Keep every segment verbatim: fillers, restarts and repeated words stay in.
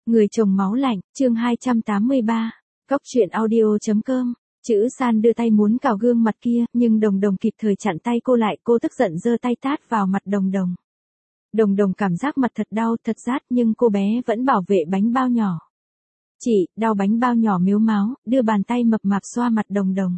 Người chồng máu lạnh, chương hai trăm tám mươi ba, Cóc truyện audio chấm com. Chữ San đưa tay muốn cào gương mặt kia, nhưng Đồng Đồng kịp thời chặn tay cô lại, cô tức giận giơ tay tát vào mặt Đồng Đồng. Đồng Đồng cảm giác mặt thật đau, thật rát nhưng cô bé vẫn bảo vệ bánh bao nhỏ. Chị, đau bánh bao nhỏ mếu máo, đưa bàn tay mập mạp xoa mặt Đồng Đồng.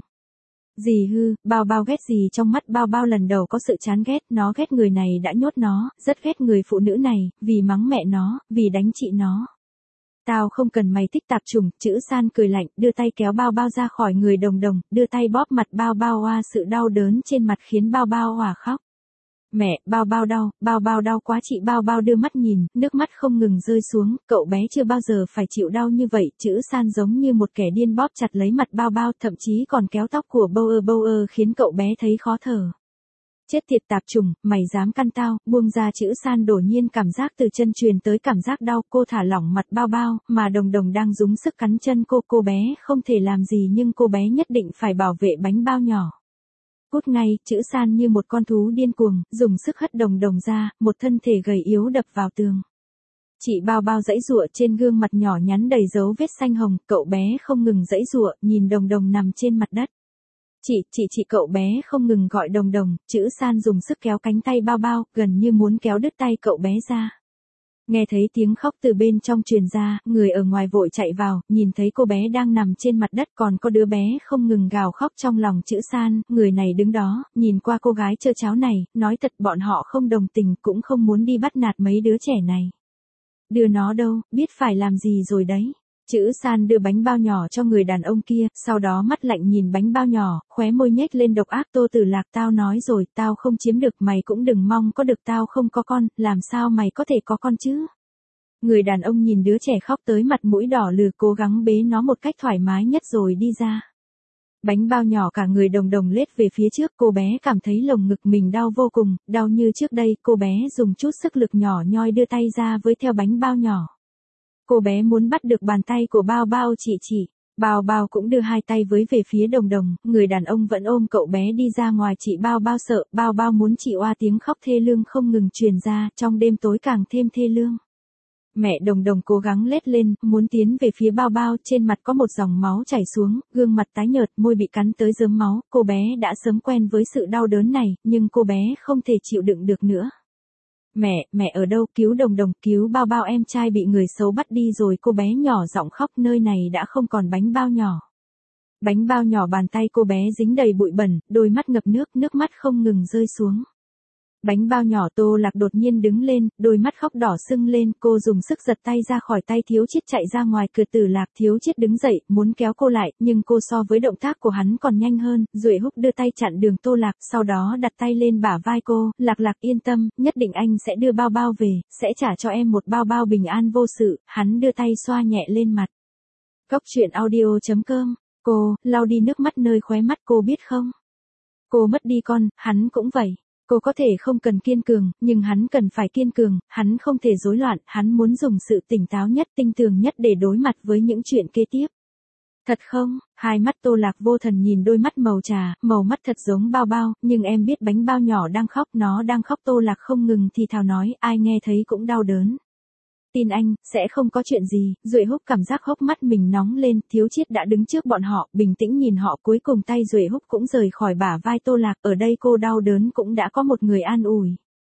Dì hư, Bao Bao ghét gì trong mắt Bao Bao lần đầu có sự chán ghét, nó ghét người này đã nhốt nó, rất ghét người phụ nữ này, vì mắng mẹ nó, vì đánh chị nó. Tao không cần mày thích tạp chủng, Chữ San cười lạnh, đưa tay kéo Bao Bao ra khỏi người Đồng Đồng, đưa tay bóp mặt Bao Bao oa, sự đau đớn trên mặt khiến Bao Bao òa khóc. Mẹ, Bao Bao đau, Bao Bao đau quá chị. Bao Bao đưa mắt nhìn, nước mắt không ngừng rơi xuống, cậu bé chưa bao giờ phải chịu đau như vậy. Chữ San giống như một kẻ điên bóp chặt lấy mặt Bao Bao, thậm chí còn kéo tóc của Bauer Bauer khiến cậu bé thấy khó thở. Chết tiệt tạp chủng, mày dám căn tao, buông ra. Chữ San đột nhiên cảm giác từ chân truyền tới cảm giác đau, cô thả lỏng mặt Bao Bao, mà Đồng Đồng đang dùng sức cắn chân cô, cô bé không thể làm gì nhưng cô bé nhất định phải bảo vệ bánh bao nhỏ. Cút ngay, Chữ San như một con thú điên cuồng, dùng sức hất Đồng Đồng ra, một thân thể gầy yếu đập vào tường. Chị Bao Bao giãy giụa, trên gương mặt nhỏ nhắn đầy dấu vết xanh hồng, cậu bé không ngừng giãy giụa, nhìn Đồng Đồng nằm trên mặt đất. Chị, chị, chị, cậu bé không ngừng gọi Đồng Đồng. Chữ San dùng sức kéo cánh tay Bao Bao, gần như muốn kéo đứt tay cậu bé ra. Nghe thấy tiếng khóc từ bên trong truyền ra, người ở ngoài vội chạy vào, nhìn thấy cô bé đang nằm trên mặt đất, còn có đứa bé không ngừng gào khóc trong lòng Chữ San. Người này đứng đó, nhìn qua cô gái trơ cháo này, nói thật bọn họ không đồng tình, cũng không muốn đi bắt nạt mấy đứa trẻ này. Đưa nó đâu, biết phải làm gì rồi đấy. Chữ San đưa bánh bao nhỏ cho người đàn ông kia, sau đó mắt lạnh nhìn bánh bao nhỏ, khóe môi nhếch lên độc ác. Tô Tử Lạc, tao nói rồi, tao không chiếm được, mày cũng đừng mong có được, tao không có con, làm sao mày có thể có con chứ? Người đàn ông nhìn đứa trẻ khóc tới mặt mũi đỏ lừ, cố gắng bế nó một cách thoải mái nhất rồi đi ra. Bánh bao nhỏ cả người Đồng Đồng lết về phía trước, cô bé cảm thấy lồng ngực mình đau vô cùng, đau như trước đây. Cô bé dùng chút sức lực nhỏ nhoi đưa tay ra với theo bánh bao nhỏ. Cô bé muốn bắt được bàn tay của Bao Bao. Chị chỉ, Bao Bao cũng đưa hai tay với về phía Đồng Đồng, người đàn ông vẫn ôm cậu bé đi ra ngoài. Chị Bao Bao sợ, Bao Bao muốn chị oa, tiếng khóc thê lương không ngừng truyền ra, trong đêm tối càng thêm thê lương. Mẹ Đồng Đồng cố gắng lết lên, muốn tiến về phía Bao Bao, trên mặt có một dòng máu chảy xuống, gương mặt tái nhợt, môi bị cắn tới rớm máu. Cô bé đã sớm quen với sự đau đớn này, nhưng cô bé không thể chịu đựng được nữa. Mẹ, mẹ ở đâu, cứu Đồng Đồng, cứu Bao Bao, em trai bị người xấu bắt đi rồi. Cô bé nhỏ giọng khóc, nơi này đã không còn bánh bao nhỏ. Bánh bao nhỏ, bàn tay cô bé dính đầy bụi bẩn, đôi mắt ngập nước, nước mắt không ngừng rơi xuống. Bánh bao nhỏ. Tô Lạc đột nhiên đứng lên, đôi mắt khóc đỏ sưng lên, cô dùng sức giật tay ra khỏi tay Thiếu Chiết, chạy ra ngoài cửa. Tử Lạc, Thiếu Chiết đứng dậy, muốn kéo cô lại, nhưng cô so với động tác của hắn còn nhanh hơn. Duệ Húc đưa tay chặn đường Tô Lạc, sau đó đặt tay lên bả vai cô. Lạc Lạc yên tâm, nhất định anh sẽ đưa Bao Bao về, sẽ trả cho em một Bao Bao bình an vô sự. Hắn đưa tay xoa nhẹ lên mặt. Cóc truyện audio chấm com. Cô, lau đi nước mắt nơi khóe mắt, cô biết không? Cô mất đi con, hắn cũng vậy. Cô có thể không cần kiên cường, nhưng hắn cần phải kiên cường, hắn không thể rối loạn, hắn muốn dùng sự tỉnh táo nhất, tinh tường nhất để đối mặt với những chuyện kế tiếp. Thật không? Hai mắt Tô Lạc vô thần nhìn đôi mắt màu trà, màu mắt thật giống Bao Bao, nhưng em biết bánh bao nhỏ đang khóc, nó đang khóc. Tô Lạc không ngừng thì thào nói, ai nghe thấy cũng đau đớn. Tin anh, sẽ không có chuyện gì. Duệ Húc cảm giác hốc mắt mình nóng lên. Thiếu Chiết đã đứng trước bọn họ, bình tĩnh nhìn họ, cuối cùng tay Duệ Húc cũng rời khỏi bả vai Tô Lạc. Ở đây cô đau đớn cũng đã có một người an ủi.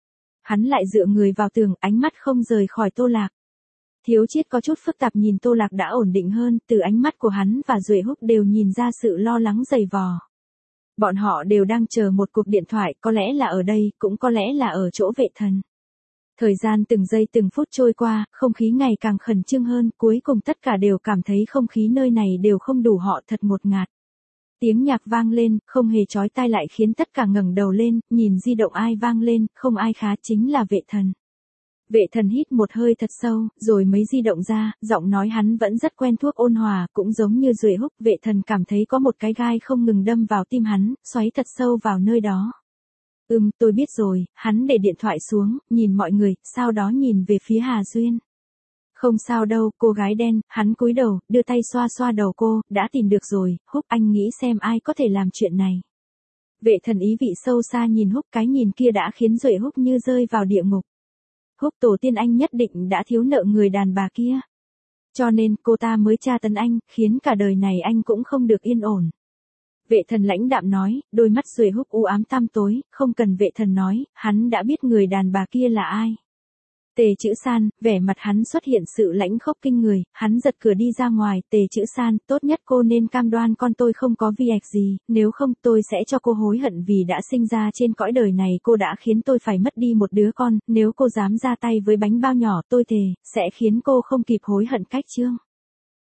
Hắn lại dựa người vào tường, ánh mắt không rời khỏi Tô Lạc. Thiếu Chiết có chút phức tạp nhìn Tô Lạc đã ổn định hơn, từ ánh mắt của hắn và Duệ Húc đều nhìn ra sự lo lắng dày vò. Bọn họ đều đang chờ một cuộc điện thoại, có lẽ là ở đây, cũng có lẽ là ở chỗ Vệ Thần. Thời gian từng giây từng phút trôi qua, không khí ngày càng khẩn trương hơn, cuối cùng tất cả đều cảm thấy không khí nơi này đều không đủ, họ thật ngột ngạt. Tiếng nhạc vang lên, không hề chói tai lại khiến tất cả ngẩng đầu lên, nhìn di động ai vang lên, không ai khá, chính là Vệ Thần. Vệ Thần hít một hơi thật sâu, rồi mới di động ra, giọng nói hắn vẫn rất quen thuộc ôn hòa, cũng giống như Duệ Húc. Vệ Thần cảm thấy có một cái gai không ngừng đâm vào tim hắn, xoáy thật sâu vào nơi đó. Ừm, tôi biết rồi. Hắn để điện thoại xuống, nhìn mọi người, sau đó nhìn về phía Hà Duyên. Không sao đâu, cô gái đen. Hắn cúi đầu, đưa tay xoa xoa đầu cô, đã tìm được rồi. Húc, anh nghĩ xem ai có thể làm chuyện này. Vệ Thần ý vị sâu xa nhìn Húc, cái nhìn kia đã khiến Duệ Húc như rơi vào địa ngục. Húc, tổ tiên anh nhất định đã thiếu nợ người đàn bà kia. Cho nên cô ta mới tra tấn anh, khiến cả đời này anh cũng không được yên ổn. Vệ thần lãnh đạm nói, đôi mắt Xuề Húc u ám tăm tối, không cần vệ thần nói, hắn đã biết người đàn bà kia là ai. Tề Chữ San, vẻ mặt hắn xuất hiện sự lãnh khốc kinh người, hắn giật cửa đi ra ngoài, Tề Chữ San, tốt nhất cô nên cam đoan con tôi không có vi ạch gì, nếu không tôi sẽ cho cô hối hận vì đã sinh ra trên cõi đời này cô đã khiến tôi phải mất đi một đứa con, nếu cô dám ra tay với bánh bao nhỏ tôi thề, sẽ khiến cô không kịp hối hận cách chương.